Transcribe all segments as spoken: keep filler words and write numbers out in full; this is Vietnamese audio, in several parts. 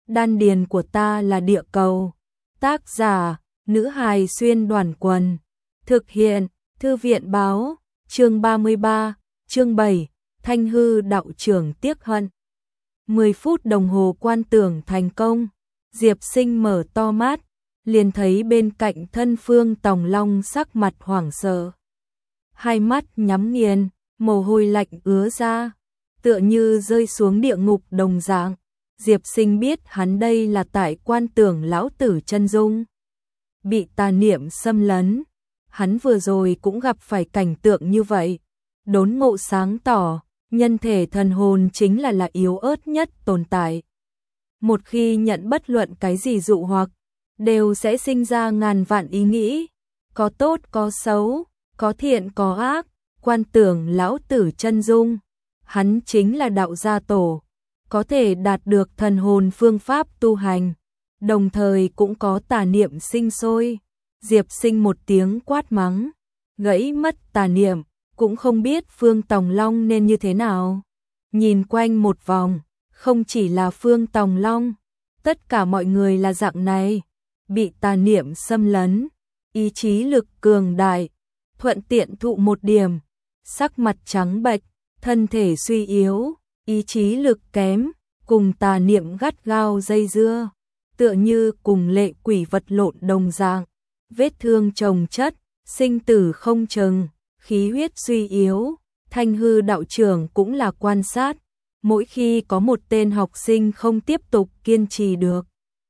đan điền của ta là địa cầu. Tác giả, nữ hài xuyên đoàn quần. Thực hiện, thư viện báo, chương ba mươi ba, chương bảy, Thanh hư đạo trưởng tiếc hận. mười phút đồng hồ quan tưởng thành công, Diệp Sinh mở to mắt, liền thấy bên cạnh thân Phương Tòng Long sắc mặt hoảng sợ. Hai mắt nhắm nghiền, mồ hôi lạnh ứa ra, tựa như rơi xuống địa ngục đồng dạng. Diệp Sinh biết hắn đây là tại quan tưởng lão tử chân dung. Bị tà niệm xâm lấn, hắn vừa rồi cũng gặp phải cảnh tượng như vậy. Đốn ngộ sáng tỏ, nhân thể thần hồn chính là là yếu ớt nhất tồn tại. Một khi nhận bất luận cái gì dụ hoặc, đều sẽ sinh ra ngàn vạn ý nghĩ, có tốt có xấu, có thiện có ác. Quan tưởng lão tử chân dung, hắn chính là đạo gia tổ, có thể đạt được thần hồn phương pháp tu hành, đồng thời cũng có tà niệm sinh sôi. Diệp Sinh một tiếng quát mắng, gãy mất tà niệm, cũng không biết Phương Tòng Long nên như thế nào. Nhìn quanh một vòng, không chỉ là Phương Tòng Long, tất cả mọi người là dạng này, bị tà niệm xâm lấn, ý chí lực cường đại, thuận tiện thụ một điểm, sắc mặt trắng bệch, thân thể suy yếu, ý chí lực kém, cùng tà niệm gắt gao dây dưa, tựa như cùng lệ quỷ vật lộn đồng dạng, vết thương chồng chất, sinh tử không chừng, khí huyết suy yếu. Thanh hư đạo trưởng cũng là quan sát, mỗi khi có một tên học sinh không tiếp tục kiên trì được,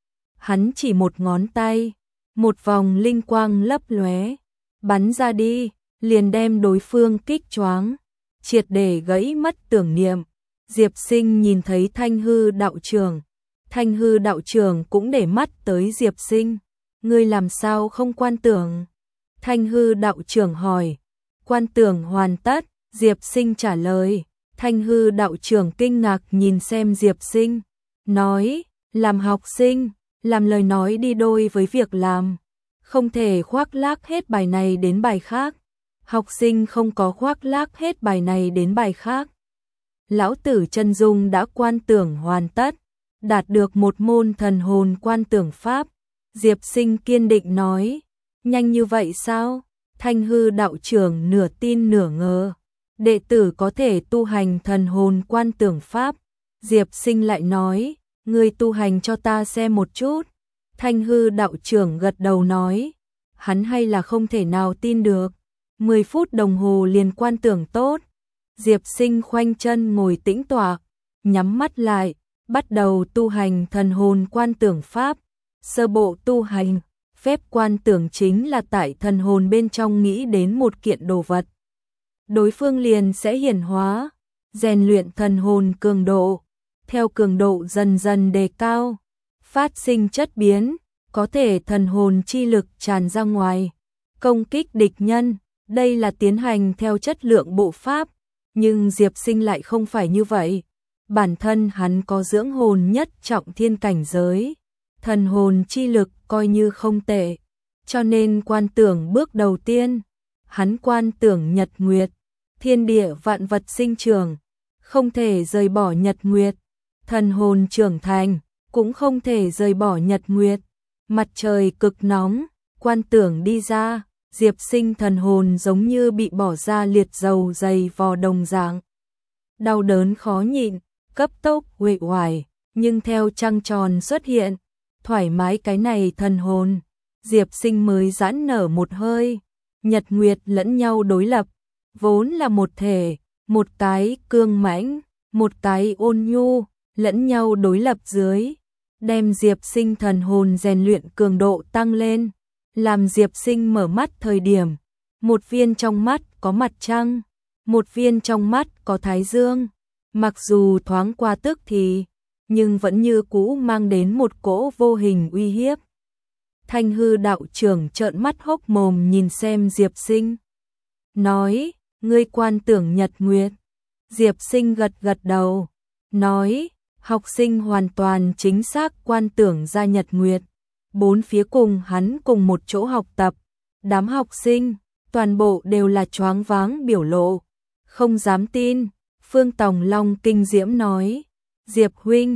hắn chỉ một ngón tay, một vòng linh quang lấp lóe, bắn ra đi, liền đem đối phương kích choáng, triệt để gãy mất tưởng niệm. Diệp Sinh nhìn thấy Thanh hư đạo trưởng, Thanh hư đạo trưởng cũng để mắt tới Diệp Sinh, ngươi làm sao không quan tưởng? Thanh hư đạo trưởng hỏi. Quan tưởng hoàn tất, Diệp Sinh trả lời. Thanh hư đạo trưởng kinh ngạc nhìn xem Diệp Sinh, nói, làm học sinh, làm lời nói đi đôi với việc làm, không thể khoác lác hết bài này đến bài khác. Học sinh không có khoác lác hết bài này đến bài khác. Lão tử chân dung đã quan tưởng hoàn tất, đạt được một môn thần hồn quan tưởng pháp. Diệp Sinh kiên định nói, nhanh như vậy sao? Thanh hư đạo trưởng nửa tin nửa ngờ, đệ tử có thể tu hành thần hồn quan tưởng pháp. Diệp Sinh lại nói, ngươi tu hành cho ta xem một chút. Thanh hư đạo trưởng gật đầu nói, hắn hay là không thể nào tin được. mười phút đồng hồ liền quan tưởng tốt. Diệp Sinh khoanh chân ngồi tĩnh tọa, nhắm mắt lại, bắt đầu tu hành thần hồn quan tưởng pháp. Sơ bộ tu hành, phép quan tưởng chính là tại thần hồn bên trong nghĩ đến một kiện đồ vật, đối phương liền sẽ hiển hóa, rèn luyện thần hồn cường độ, theo cường độ dần dần đề cao, phát sinh chất biến, có thể thần hồn chi lực tràn ra ngoài, công kích địch nhân. Đây là tiến hành theo chất lượng bộ pháp, nhưng Diệp Sinh lại không phải như vậy. Bản thân hắn có dưỡng hồn nhất trọng thiên cảnh giới, thần hồn chi lực coi như không tệ, cho nên quan tưởng bước đầu tiên, hắn quan tưởng nhật nguyệt, thiên địa vạn vật sinh trưởng, không thể rời bỏ nhật nguyệt, thần hồn trưởng thành, cũng không thể rời bỏ nhật nguyệt, mặt trời cực nóng, quan tưởng đi ra, Diệp Sinh thần hồn giống như bị bỏ ra liệt dầu dày vò đồng dạng, đau đớn khó nhịn, cấp tốc uể oải, nhưng theo trăng tròn xuất hiện, thoải mái cái này thần hồn, Diệp Sinh mới giãn nở một hơi. Nhật nguyệt lẫn nhau đối lập, vốn là một thể, một cái cương mãnh, một cái ôn nhu, lẫn nhau đối lập dưới, đem Diệp Sinh thần hồn rèn luyện cường độ tăng lên, làm Diệp Sinh mở mắt thời điểm, một viên trong mắt có mặt trăng, một viên trong mắt có thái dương, mặc dù thoáng qua tức thì, nhưng vẫn như cũ mang đến một cỗ vô hình uy hiếp. Thanh hư đạo trưởng trợn mắt hốc mồm nhìn xem Diệp Sinh, nói, ngươi quan tưởng nhật nguyệt. Diệp Sinh gật gật đầu, nói, học sinh hoàn toàn chính xác quan tưởng ra nhật nguyệt. Bốn phía cùng hắn cùng một chỗ học tập, đám học sinh, toàn bộ đều là choáng váng biểu lộ, không dám tin. Phương Tòng Long kinh diễm nói, Diệp huynh,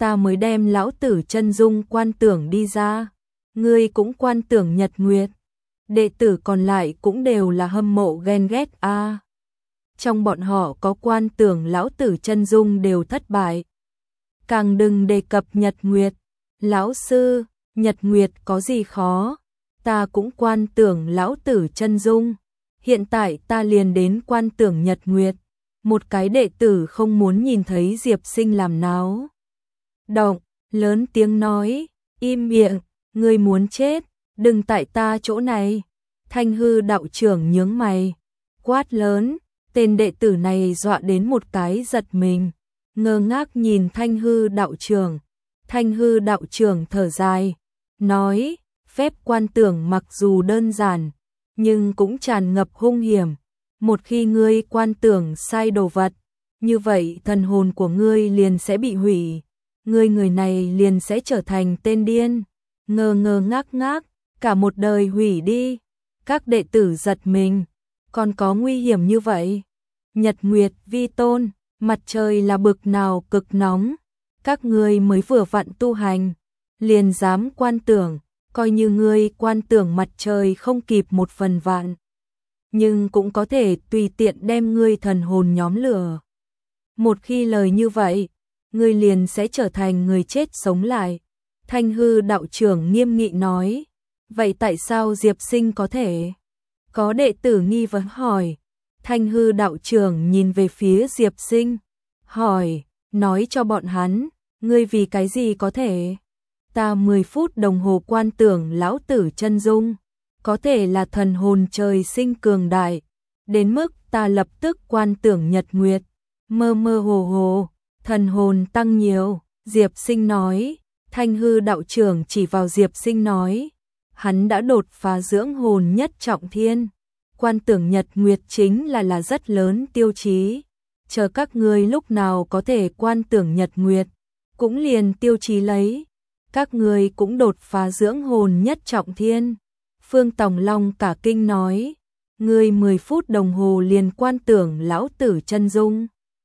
ta mới đem lão tử chân dung quan tưởng đi ra. Ngươi cũng quan tưởng nhật nguyệt. Đệ tử còn lại cũng đều là hâm mộ ghen ghét a. À, trong bọn họ có quan tưởng lão tử chân dung đều thất bại. Càng đừng đề cập nhật nguyệt. Lão sư, nhật nguyệt có gì khó? Ta cũng quan tưởng lão tử chân dung. Hiện tại ta liền đến quan tưởng nhật nguyệt. Một cái đệ tử không muốn nhìn thấy Diệp Sinh làm náo động, lớn tiếng nói, im miệng, ngươi muốn chết, đừng tại ta chỗ này. Thanh hư đạo trưởng nhướng mày, quát lớn, tên đệ tử này dọa đến một cái giật mình, ngơ ngác nhìn thanh hư đạo trưởng. Thanh hư đạo trưởng thở dài, nói, phép quan tưởng mặc dù đơn giản, nhưng cũng tràn ngập hung hiểm. Một khi ngươi quan tưởng sai đồ vật, như vậy thần hồn của ngươi liền sẽ bị hủy. Ngươi người này liền sẽ trở thành tên điên, ngơ ngơ ngác ngác, cả một đời hủy đi. Các đệ tử giật mình, còn có nguy hiểm như vậy? Nhật nguyệt vi tôn, mặt trời là bực nào cực nóng, các ngươi mới vừa vặn tu hành, liền dám quan tưởng, coi như ngươi quan tưởng mặt trời không kịp một phần vạn, nhưng cũng có thể tùy tiện đem ngươi thần hồn nhóm lửa. Một khi lời như vậy, ngươi liền sẽ trở thành người chết sống lại. Thanh hư đạo trưởng nghiêm nghị nói, vậy tại sao Diệp Sinh có thể? Có đệ tử nghi vấn hỏi. Thanh hư đạo trưởng nhìn về phía Diệp Sinh, hỏi, nói cho bọn hắn, ngươi vì cái gì có thể? Ta mười phút đồng hồ quan tưởng lão tử chân dung, có thể là thần hồn trời sinh cường đại, đến mức ta lập tức quan tưởng nhật nguyệt, mơ mơ hồ hồ, thần hồn tăng nhiều. Diệp Sinh nói, Thanh hư đạo trưởng chỉ vào Diệp Sinh nói, hắn đã đột phá dưỡng hồn nhất trọng thiên. Quan tưởng nhật nguyệt chính là là rất lớn tiêu chí. Chờ các ngươi lúc nào có thể quan tưởng nhật nguyệt, cũng liền tiêu chí lấy. Các ngươi cũng đột phá dưỡng hồn nhất trọng thiên. Phương Tòng Long cả kinh nói, ngươi mười phút đồng hồ liền quan tưởng lão tử chân dung.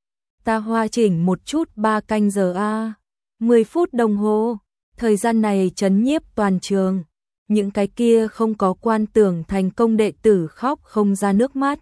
Ta hoa chỉnh một chút ba canh giờ a. À. mười phút đồng hồ, thời gian này chấn nhiếp toàn trường. Những cái kia không có quan tưởng thành công đệ tử khóc không ra nước mắt.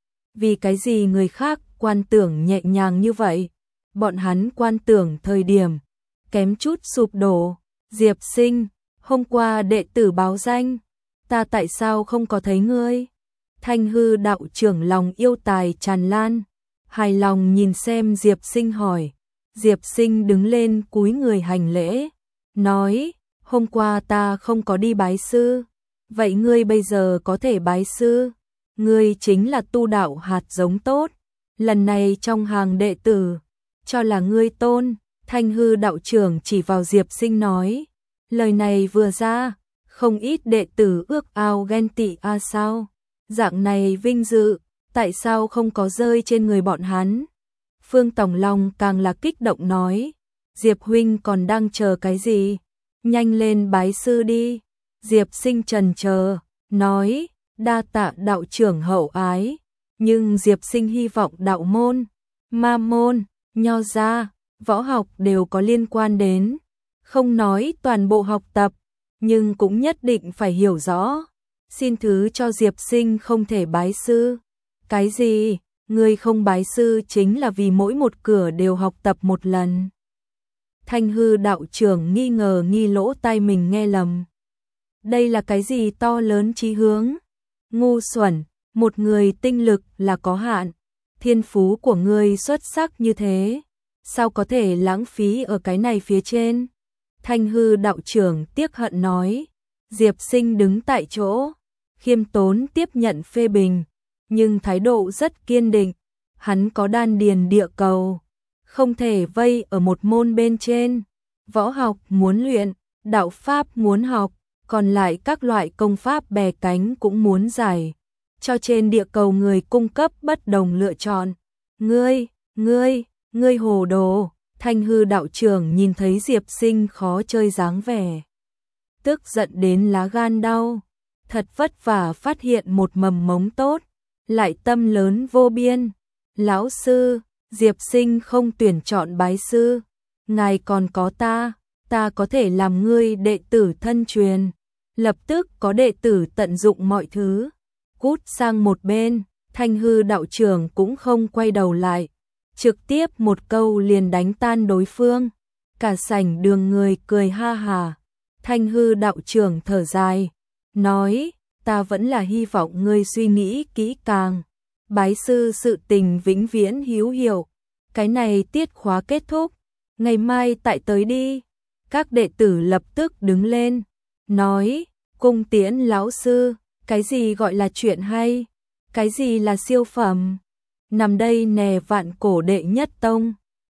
Vì cái gì người khác quan tưởng nhẹ nhàng như vậy? Bọn hắn quan tưởng thời điểm kém chút sụp đổ. Diệp Sinh, hôm qua đệ tử báo danh, ta tại sao không có thấy ngươi? Thanh hư đạo trưởng lòng yêu tài tràn lan, hài lòng nhìn xem Diệp Sinh hỏi. Diệp Sinh đứng lên cúi người hành lễ, nói, hôm qua ta không có đi bái sư, vậy ngươi bây giờ có thể bái sư, ngươi chính là tu đạo hạt giống tốt, lần này trong hàng đệ tử, cho là ngươi tôn. Thanh hư đạo trưởng chỉ vào Diệp Sinh nói, lời này vừa ra, không ít đệ tử ước ao ghen tị a à sao, dạng này vinh dự, tại sao không có rơi trên người bọn hắn? Phương Tòng Long càng là kích động nói, Diệp huynh còn đang chờ cái gì? Nhanh lên bái sư đi. Diệp Sinh trần chờ, nói, đa tạ đạo trưởng hậu ái, nhưng Diệp Sinh hy vọng đạo môn, ma môn, nho gia, võ học đều có liên quan đến, không nói toàn bộ học tập, nhưng cũng nhất định phải hiểu rõ. Xin thứ cho Diệp Sinh không thể bái sư. Cái gì? Ngươi không bái sư chính là vì mỗi một cửa đều học tập một lần. Thanh hư đạo trưởng nghi ngờ nghi lỗ tai mình nghe lầm. Đây là cái gì to lớn chí hướng? Ngu xuẩn, một người tinh lực là có hạn, thiên phú của ngươi xuất sắc như thế, sao có thể lãng phí ở cái này phía trên? Thanh hư đạo trưởng tiếc hận nói. Diệp Sinh đứng tại chỗ, khiêm tốn tiếp nhận phê bình, nhưng thái độ rất kiên định. Hắn có đan điền địa cầu, không thể vây ở một môn bên trên. Võ học muốn luyện, đạo pháp muốn học, còn lại các loại công pháp bè cánh cũng muốn giải. Cho trên địa cầu người cung cấp bất đồng lựa chọn. Ngươi, ngươi, ngươi hồ đồ. Thanh hư đạo trưởng nhìn thấy Diệp Sinh khó chơi dáng vẻ, tức giận đến lá gan đau. Thật vất vả phát hiện một mầm mống tốt, lại tâm lớn vô biên. Lão sư, Diệp Sinh không tuyển chọn bái sư, ngài còn có ta, ta có thể làm ngươi đệ tử thân truyền. Lập tức có đệ tử tận dụng mọi thứ, cút sang một bên, Thanh Hư đạo trưởng cũng không quay đầu lại, trực tiếp một câu liền đánh tan đối phương. Cả sảnh đường người cười ha hà. Thanh Hư đạo trưởng thở dài, nói, ta vẫn là hy vọng ngươi suy nghĩ kỹ càng. Bái sư sự tình vĩnh viễn hữu hiệu. Cái này tiết khóa kết thúc, ngày mai tại tới đi. Các đệ tử lập tức đứng lên, nói, cung tiễn lão sư, cái gì gọi là chuyện hay, cái gì là siêu phẩm. Nằm đây nè vạn cổ đệ nhất tông.